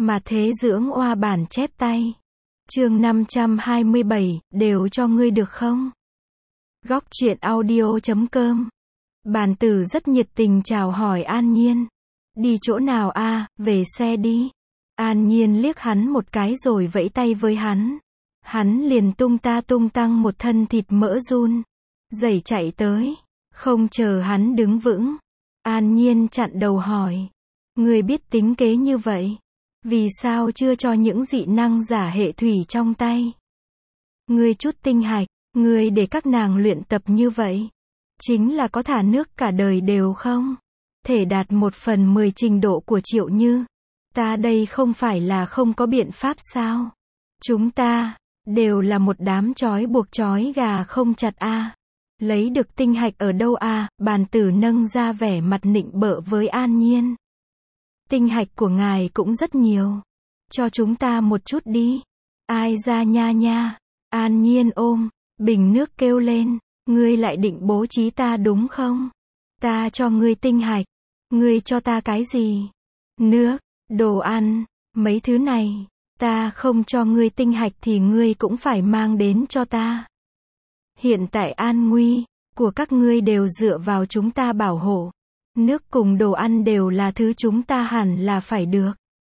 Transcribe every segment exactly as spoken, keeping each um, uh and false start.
Mà thế dưỡng oa bản chép tay. Chương năm trăm hai mươi bảy, đều cho ngươi được không? Góc truyện audio chấm com. Bàn tử rất nhiệt tình chào hỏi An Nhiên. Đi chỗ nào a? Về xe đi. An Nhiên liếc hắn một cái rồi vẫy tay với hắn. Hắn liền tung ta tung tăng một thân thịt mỡ run. Dẩy chạy tới. Không chờ hắn đứng vững. An Nhiên chặn đầu hỏi. Ngươi biết tính kế như vậy. Vì sao chưa cho những dị năng giả hệ thủy trong tay? Ngươi chút tinh hạch, ngươi để các nàng luyện tập như vậy. Chính là có thả nước cả đời đều không? Thể đạt một phần mười trình độ của Triệu Như. Ta đây không phải là không có biện pháp sao? Chúng ta, đều là một đám chói buộc chói gà không chặt a. Lấy được tinh hạch ở đâu a? Bàn tử nâng ra vẻ mặt nịnh bợ với An Nhiên. Tinh hạch của ngài cũng rất nhiều. Cho chúng ta một chút đi. Ai ra nha nha. An Nhiên ôm bình nước kêu lên. Ngươi lại định bố trí ta đúng không? Ta cho ngươi tinh hạch. Ngươi cho ta cái gì? Nước, đồ ăn, mấy thứ này. Ta không cho ngươi tinh hạch thì ngươi cũng phải mang đến cho ta. Hiện tại an nguy của các ngươi đều dựa vào chúng ta bảo hộ. Nước cùng đồ ăn đều là thứ chúng ta hẳn là phải được.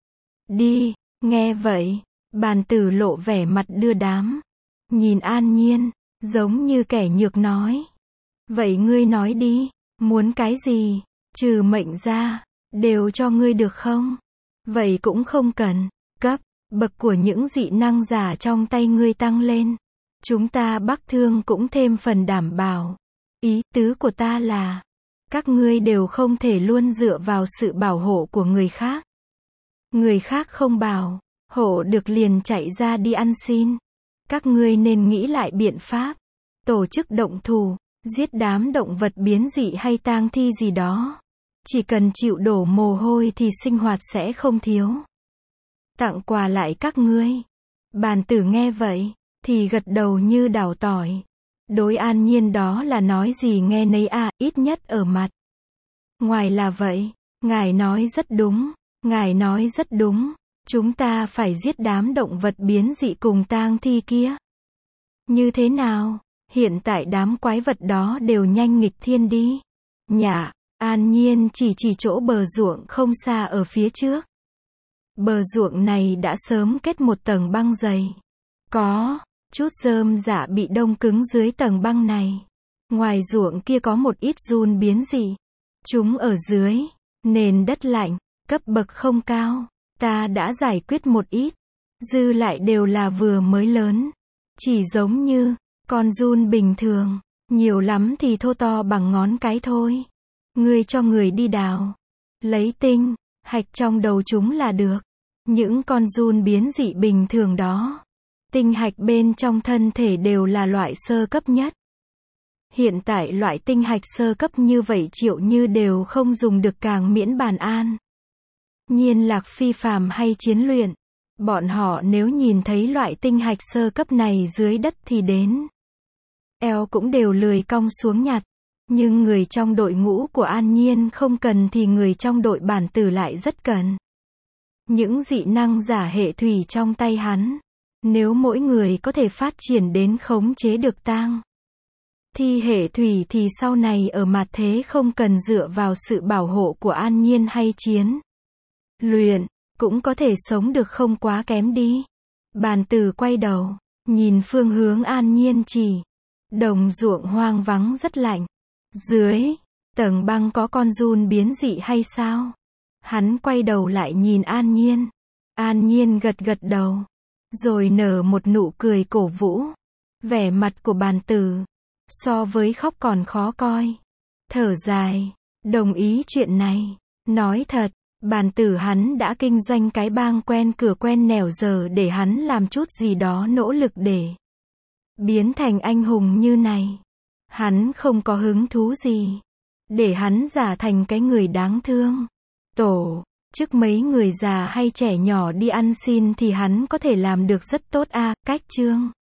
Đi, nghe vậy, bàn tử lộ vẻ mặt đưa đám. Nhìn An Nhiên, giống như kẻ nhược nói. Vậy ngươi nói đi, muốn cái gì, trừ mệnh ra, đều cho ngươi được không? Vậy cũng không cần, cấp, bậc của những dị năng giả trong tay ngươi tăng lên. Chúng ta Bắc Thương cũng thêm phần đảm bảo. Ý tứ của ta là, các ngươi đều không thể luôn dựa vào sự bảo hộ của người khác. Người khác không bảo hộ được liền chạy ra đi ăn xin. Các ngươi nên nghĩ lại biện pháp. Tổ chức động thủ, giết đám động vật biến dị hay tang thi gì đó. Chỉ cần chịu đổ mồ hôi thì sinh hoạt sẽ không thiếu. Tặng quà lại các ngươi. Bàn tử nghe vậy, thì gật đầu như đào tỏi. Đối An Nhiên đó là nói gì nghe nấy à, ít nhất ở mặt. Ngoài là vậy, ngài nói rất đúng, ngài nói rất đúng, chúng ta phải giết đám động vật biến dị cùng tang thi kia. Như thế nào, hiện tại đám quái vật đó đều nhanh nghịch thiên đi. Nhả, An Nhiên chỉ chỉ chỗ bờ ruộng không xa ở phía trước. Bờ ruộng này đã sớm kết một tầng băng dày. Có chút rơm rạ bị đông cứng dưới tầng băng này. Ngoài ruộng kia có một ít giun biến dị. Chúng ở dưới nền đất lạnh, cấp bậc không cao. Ta đã giải quyết một ít. Dư lại đều là vừa mới lớn. Chỉ giống như con giun bình thường. Nhiều lắm thì thô to bằng ngón cái thôi. Ngươi cho người đi đào. Lấy tinh hạch trong đầu chúng là được. Những con giun biến dị bình thường đó. Tinh hạch bên trong thân thể đều là loại sơ cấp nhất. Hiện tại loại tinh hạch sơ cấp như vậy Triệu Như đều không dùng được càng miễn bàn An Nhiên lạc phi phàm hay chiến luyện. Bọn họ nếu nhìn thấy loại tinh hạch sơ cấp này dưới đất thì đến eo cũng đều lười cong xuống nhặt. Nhưng người trong đội ngũ của An Nhiên không cần thì người trong đội bản tử lại rất cần. Những dị năng giả hệ thủy trong tay hắn. Nếu mỗi người có thể phát triển đến khống chế được tang thi hệ thủy thì sau này ở mặt thế không cần dựa vào sự bảo hộ của An Nhiên hay chiến luyện, cũng có thể sống được không quá kém đi. Bàn tử quay đầu, nhìn phương hướng An Nhiên chỉ. Đồng ruộng hoang vắng rất lạnh. Dưới tầng băng có con giun biến dị hay sao? Hắn quay đầu lại nhìn An Nhiên. An Nhiên gật gật đầu. Rồi nở một nụ cười cổ vũ. Vẻ mặt của bàn tử so với khóc còn khó coi. Thở dài, đồng ý chuyện này. Nói thật, bàn tử hắn đã kinh doanh cái bang quen cửa quen nẻo giờ để hắn làm chút gì đó nỗ lực để biến thành anh hùng như này. Hắn không có hứng thú gì. Để hắn giả thành cái người đáng thương. Tổ chức mấy người già hay trẻ nhỏ đi ăn xin thì hắn có thể làm được rất tốt a. Cách chương